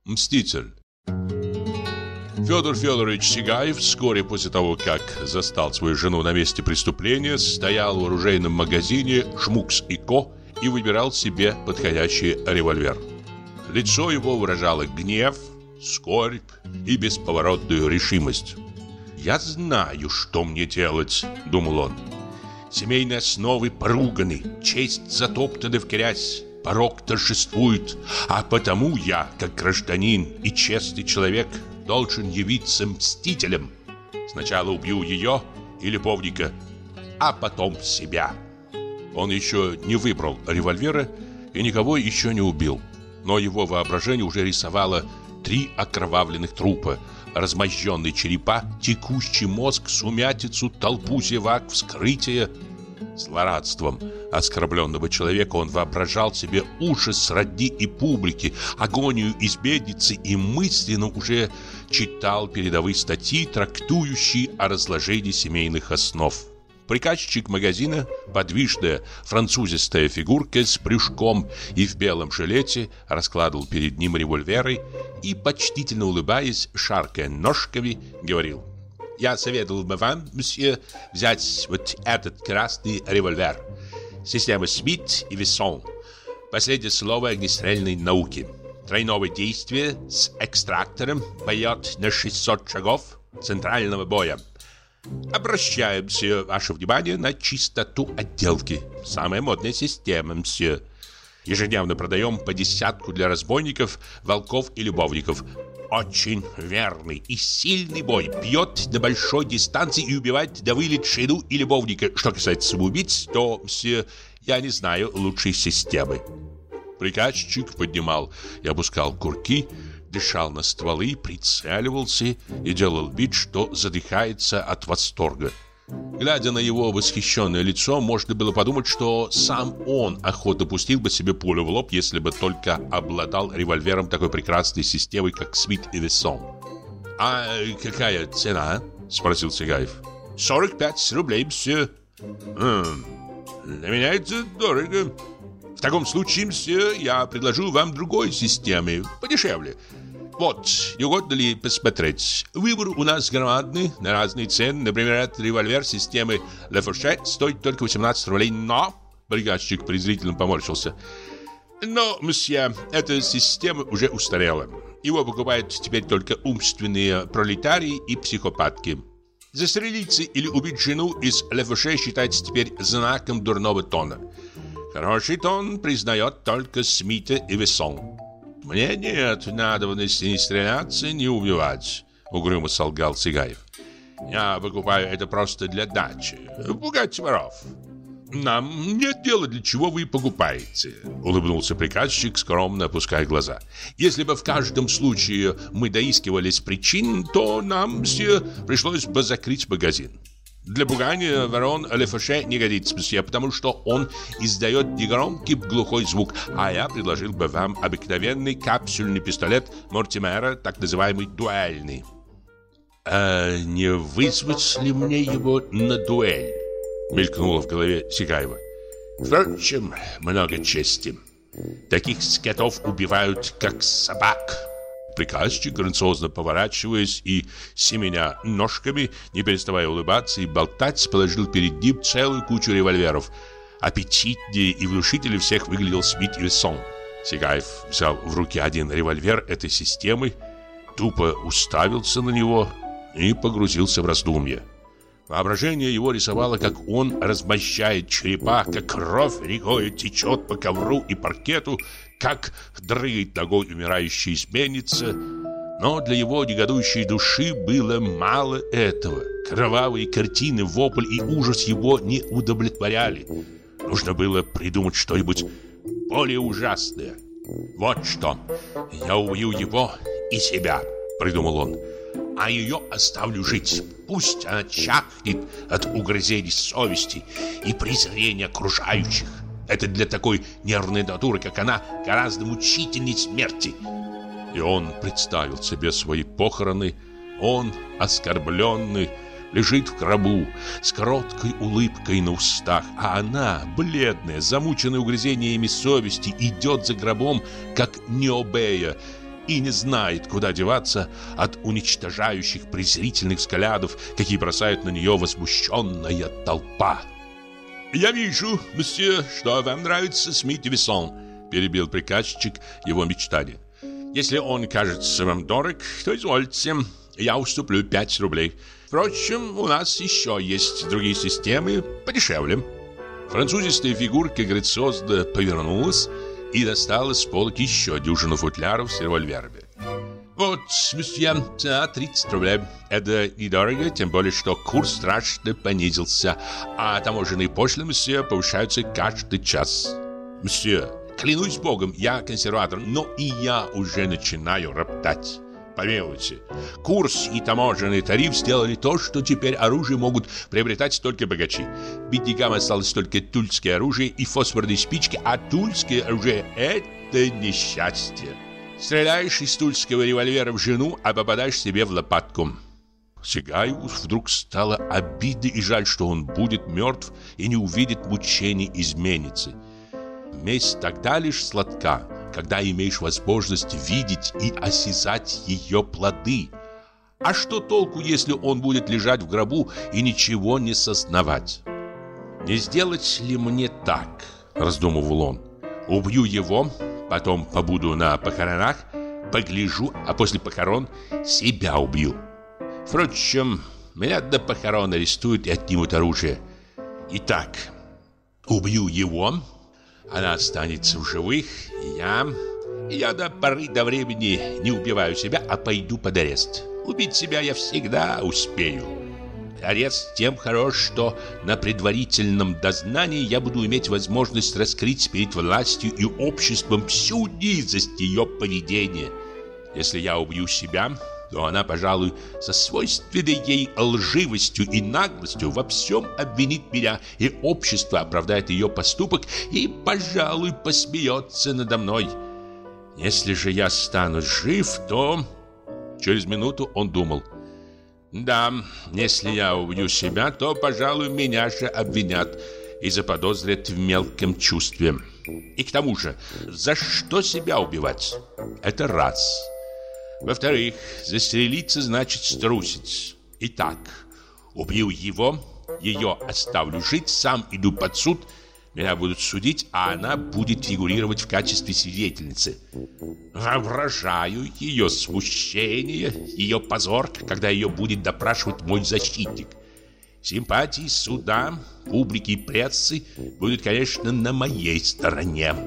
Мститель. Федор Федорович Сигаев вскоре после того, как застал свою жену на месте преступления, стоял в оружейном магазине «Шмукс и Ко» и выбирал себе подходящий револьвер. Лицо его выражало гнев, скорбь и бесповоротную решимость. «Я знаю, что мне делать», — думал он. «Семейные основы поруганы, честь затоптана в грязь, порок торжествует, а потому я, как гражданин и честный человек, должен явиться мстителем. Сначала убью ее и любовника, а потом себя». Он еще не выбрал револьвера и никого еще не убил, но его воображение уже рисовало 3 окровавленных трупа, размозженные черепа, текущий мозг, сумятицу, толпу зевак, вскрытие. Злорадством оскорбленного человека он воображал себе ужас сродни и публики, агонию избедницы и мысленно уже читал передовые статьи, трактующие о разложении семейных основ. Приказчик магазина, подвижная французистая фигурка с брюшком и в белом жилете, раскладывал перед ним револьверы и, почтительно улыбаясь, шаркая ножками, говорил: «Я советовал бы вам, мсье, взять вот этот красный револьвер. Система Смит и Вессон. Последнее слово огнестрельной науки. Тройное действие с экстрактором, боет на 600 шагов центрального боя. Обращаем все ваше внимание на чистоту отделки. Самая модная система, мсье. Ежедневно продаем по 10 для разбойников, волков и любовников. Очень верный и сильный бой. Бьет на большой дистанции и убивает до вылет жену и любовника. Что касается самоубийц, то, мсье, я не знаю лучшей системы». Приказчик поднимал и опускал курки, дышал на стволы, прицеливался и делал вид, что задыхается от восторга. Глядя на его восхищенное лицо, можно было подумать, что сам он охотно пустил бы себе пулю в лоб, если бы только обладал револьвером такой прекрасной системы, как Смит и Вессон. «А какая цена?» — спросил Сигаев. 45 рублей, мсье. Для меня это дорого. В таком случае, мсье, я предложу вам другой системы, подешевле. Вот, не угодно ли посмотреть? Выбор у нас громадный, на разные цены. Например, этот револьвер системы Le Fouché стоит только 18 рублей, но... Приказчик презрительно поморщился. Но, мсье, эта система уже устарела. Его покупают теперь только умственные пролетарии и психопатки. Застрелиться или убить жену из Le Fouché считается теперь знаком дурного тона. Хороший тон признает только Смита и Вессон. «Мне нет надобности ни стреляться, ни убивать», — угрюмо солгал Сигаев. «Я покупаю это просто для дачи, пугать воров». «Нам нет дела, для чего вы покупаете», — улыбнулся приказчик, скромно опуская глаза. «Если бы в каждом случае мы доискивались причин, то нам, мсье, пришлось бы закрыть магазин. Для пугания ворон Le Fouché не годится, мсье, потому что он издает негромкий глухой звук, а я предложил бы вам обыкновенный капсюльный пистолет Мортимера, так называемый дуэльный». «А не вызвать ли мне его на дуэль?» — мелькнуло в голове Сигаева. «Впрочем, много чести. Таких скотов убивают, как собак». Приказчик, грациозно поворачиваясь и семеня ножками, не переставая улыбаться и болтать, положил перед ним целую кучу револьверов. Аппетитнее и внушительнее всех выглядел Смит и Вессон. Сигаев взял в руки один револьвер этой системы, тупо уставился на него и погрузился в раздумье. Воображение его рисовало, как он размощает черепа, как кровь рекой течет по ковру и паркету, как дрыгает ногой умирающая изменница. Но для его негодующей души было мало этого. Кровавые картины, вопль и ужас его не удовлетворяли. Нужно было придумать что-нибудь более ужасное. «Вот что, я убью его и себя», — придумал он, — «а ее оставлю жить. Пусть она чахнет от угрызений совести и презрения окружающих. Это для такой нервной натуры, как она, гораздо мучительней смерти». И он представил себе свои похороны. Он, оскорбленный, лежит в гробу с кроткой улыбкой на устах, а она, бледная, замученная угрызениями совести, идет за гробом, как Необея, и не знает, куда деваться от уничтожающих презрительных взглядов, какие бросает на нее возмущенная толпа. «Я вижу, месье, что вам нравится Смит и Вессон», — перебил приказчик его мечтания. «Если он кажется вам дорог, то извольте, я уступлю 5 рублей. Впрочем, у нас еще есть другие системы подешевле». Французистая фигурка грациозно повернулась и достала с полок еще дюжину футляров с револьверами. «Вот, месье, за 30 рублей. Это недорого, тем более, что курс страшно понизился, а таможенные пошлины, месье, повышаются каждый час. Месье, клянусь богом, я консерватор, но и я уже начинаю роптать. Помилуйте, курс и таможенный тариф сделали то, что теперь оружие могут приобретать только богачи. Беднякам осталось только тульское оружие и фосфорные спички, а тульское оружие – это несчастье. Стреляешь из тульского револьвера в жену, а попадаешь себе в лопатку». Сигаеву вдруг стало обидно и жаль, что он будет мертв и не увидит мучений изменницы. Месть тогда лишь сладка, когда имеешь возможность видеть и осязать ее плоды. А что толку, если он будет лежать в гробу и ничего не сознавать? «Не сделать ли мне так?» – раздумывал он. «Убью его, потом побуду на похоронах, погляжу, а после похорон себя убью. Впрочем, меня до похорон арестуют и отнимут оружие. Итак, убью его». Она останется в живых, и я до поры до времени не убиваю себя, а пойду под арест. Убить себя я всегда успею. Арест тем хорош, что на предварительном дознании я буду иметь возможность раскрыть перед властью и обществом всю низость ее поведения. Если я убью себя, то она, пожалуй, со свойственной ей лживостью и наглостью во всем обвинит меня, и общество оправдает ее поступок и, пожалуй, посмеется надо мной. Если же я стану жив, то... Через минуту он думал: да, если я убью себя, то, пожалуй, меня же обвинят и заподозрят в мелком чувстве. И к тому же, за что себя убивать? Это раз. Во-вторых, застрелиться значит струсить. Итак, убью его, ее оставлю жить, сам иду под суд, меня будут судить, а она будет фигурировать в качестве свидетельницы. Воображаю ее смущение, ее позор, когда ее будет допрашивать мой защитник. Симпатии суда, публики и прессы будут, конечно, на моей стороне.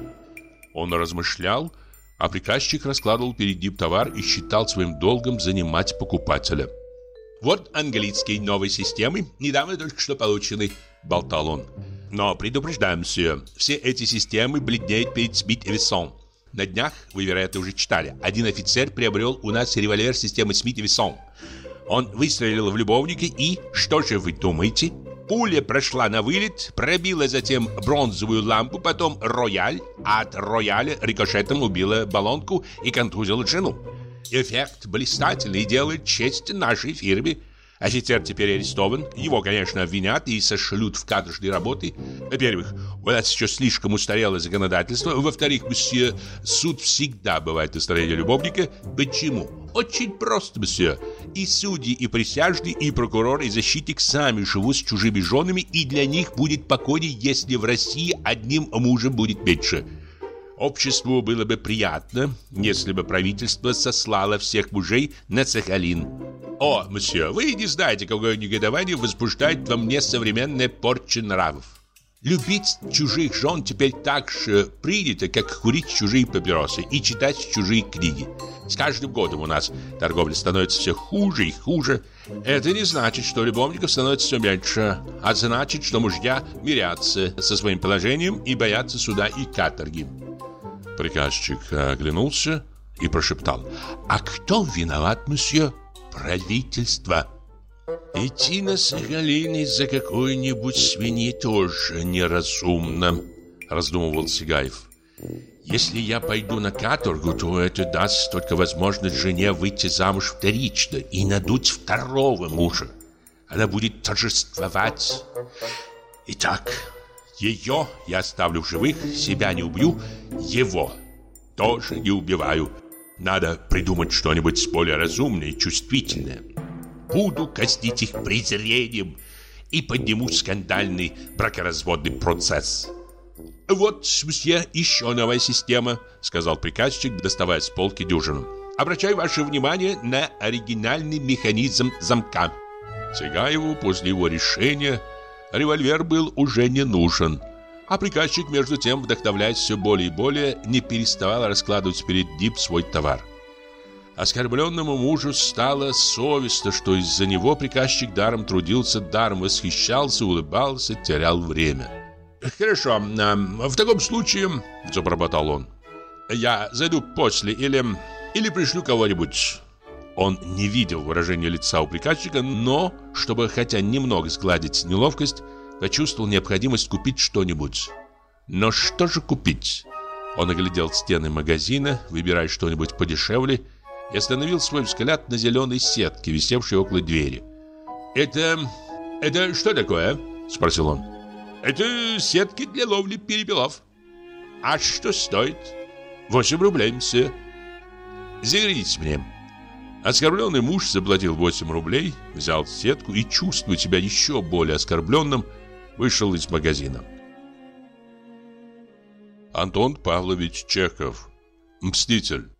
Он размышлял, а приказчик раскладывал перед ним товар и считал своим долгом занимать покупателя. «Вот английские новые системы, недавно только что получены», — болтал он. «Но предупреждаем, мсье, все эти системы бледнеют перед Смит и Вессон. На днях, вы, вероятно, уже читали, один офицер приобрел у нас револьвер системы Смит и Вессон. Он выстрелил в любовника и, что же вы думаете? Пуля прошла на вылет, пробила затем бронзовую лампу, потом рояль, а от рояля рикошетом убила баллонку и контузила жену. Эффект блистательный и делает честь нашей фирме. Офицер теперь арестован, его, конечно, обвинят и сошлют в каторжные работы. Во-первых, у нас еще слишком устарелое законодательство. Во-вторых, месье, суд всегда бывает на стороне любовника. Почему? Очень просто, месье. И судьи, и присяжные, и прокурор, и защитник сами живут с чужими женами, и для них будет покойней, если в России одним мужем будет меньше. Обществу было бы приятно, если бы правительство сослало всех мужей на Сахалин. О, месье, вы не знаете, какое негодование возбуждает во мне современная порча нравов. Любить чужих жен теперь так же принято, как курить чужие папиросы и читать чужие книги. С каждым годом у нас торговля становится все хуже и хуже. Это не значит, что любовников становится все меньше, а значит, что мужья мирятся со своим положением и боятся суда и каторги. Приказчик оглянулся и прошептал: «А кто виноват, месье?» «Правительство». «Идти на Сахалин из-за какой-нибудь свиньи тоже неразумно», — раздумывал Сигаев. «Если я пойду на каторгу, то это даст только возможность жене выйти замуж вторично и надуть второго мужа. Она будет торжествовать. Итак, ее я оставлю в живых, себя не убью, его тоже не убиваю. Надо придумать что-нибудь более разумное и чувствительное. Буду казнить их презрением и подниму скандальный бракоразводный процесс. Вот, мсье, еще новая система, сказал приказчик, доставая с полки дюжину. Обращаю ваше внимание на оригинальный механизм замка. Цыгаеву после его решения револьвер был уже не нужен. А приказчик, между тем, вдохновляясь все более и более, не переставал раскладывать перед ним свой товар. Оскорбленному мужу стало совестно, что из-за него приказчик даром трудился, даром восхищался, улыбался, терял время. «Хорошо, в таком случае, — забормотал он, — я зайду после или пришлю кого-нибудь». Он не видел выражения лица у приказчика, но, чтобы хотя немного сгладить неловкость, почувствовал необходимость купить что-нибудь. Но что же купить? Он оглядел стены магазина, выбирая что-нибудь подешевле, и остановил свой взгляд на зеленой сетке, висевшей около двери. «Это что такое?» – спросил он. «Это сетки для ловли перепелов». «А что стоит?» 8 рублей, мсье». «Заверните мне». Оскорбленный муж заплатил 8 рублей, взял сетку и, чувствуя себя еще более оскорбленным, вышел из магазина. Антон Павлович Чехов. Мститель.